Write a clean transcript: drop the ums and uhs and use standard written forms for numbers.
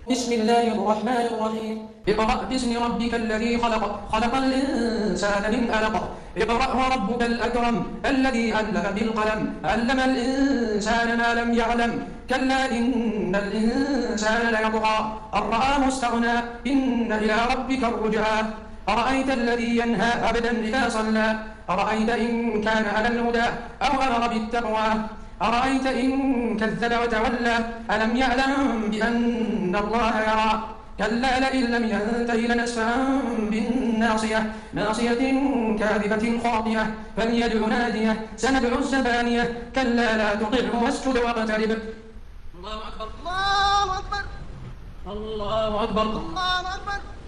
بسم الله الرحمن الرحيم اقرأ باسم ربك الذي خلق خلق الإنسان من علق اقرأ وربك الأكرم الذي علم بالقلم علم الإنسان ما لم يعلم كلا إن الإنسان ليطغى أن رآه استغنى إن إلى ربك الرجعى أرأيت الذي ينهى عبدا إذا صلى أرأيت إن كان على الهدى أو أمر بالتقوى أرأيت إن كذب وتولى ألم يعلم بأن الله يرى كلا لئن لم ينته لنسفعا بالناصية ناصية كاذبة خاطئة فليدع نادية سندع الزبانية كلا لا تطعه واسجد واقترب الله أكبر الله أكبر الله أكبر الله أكبر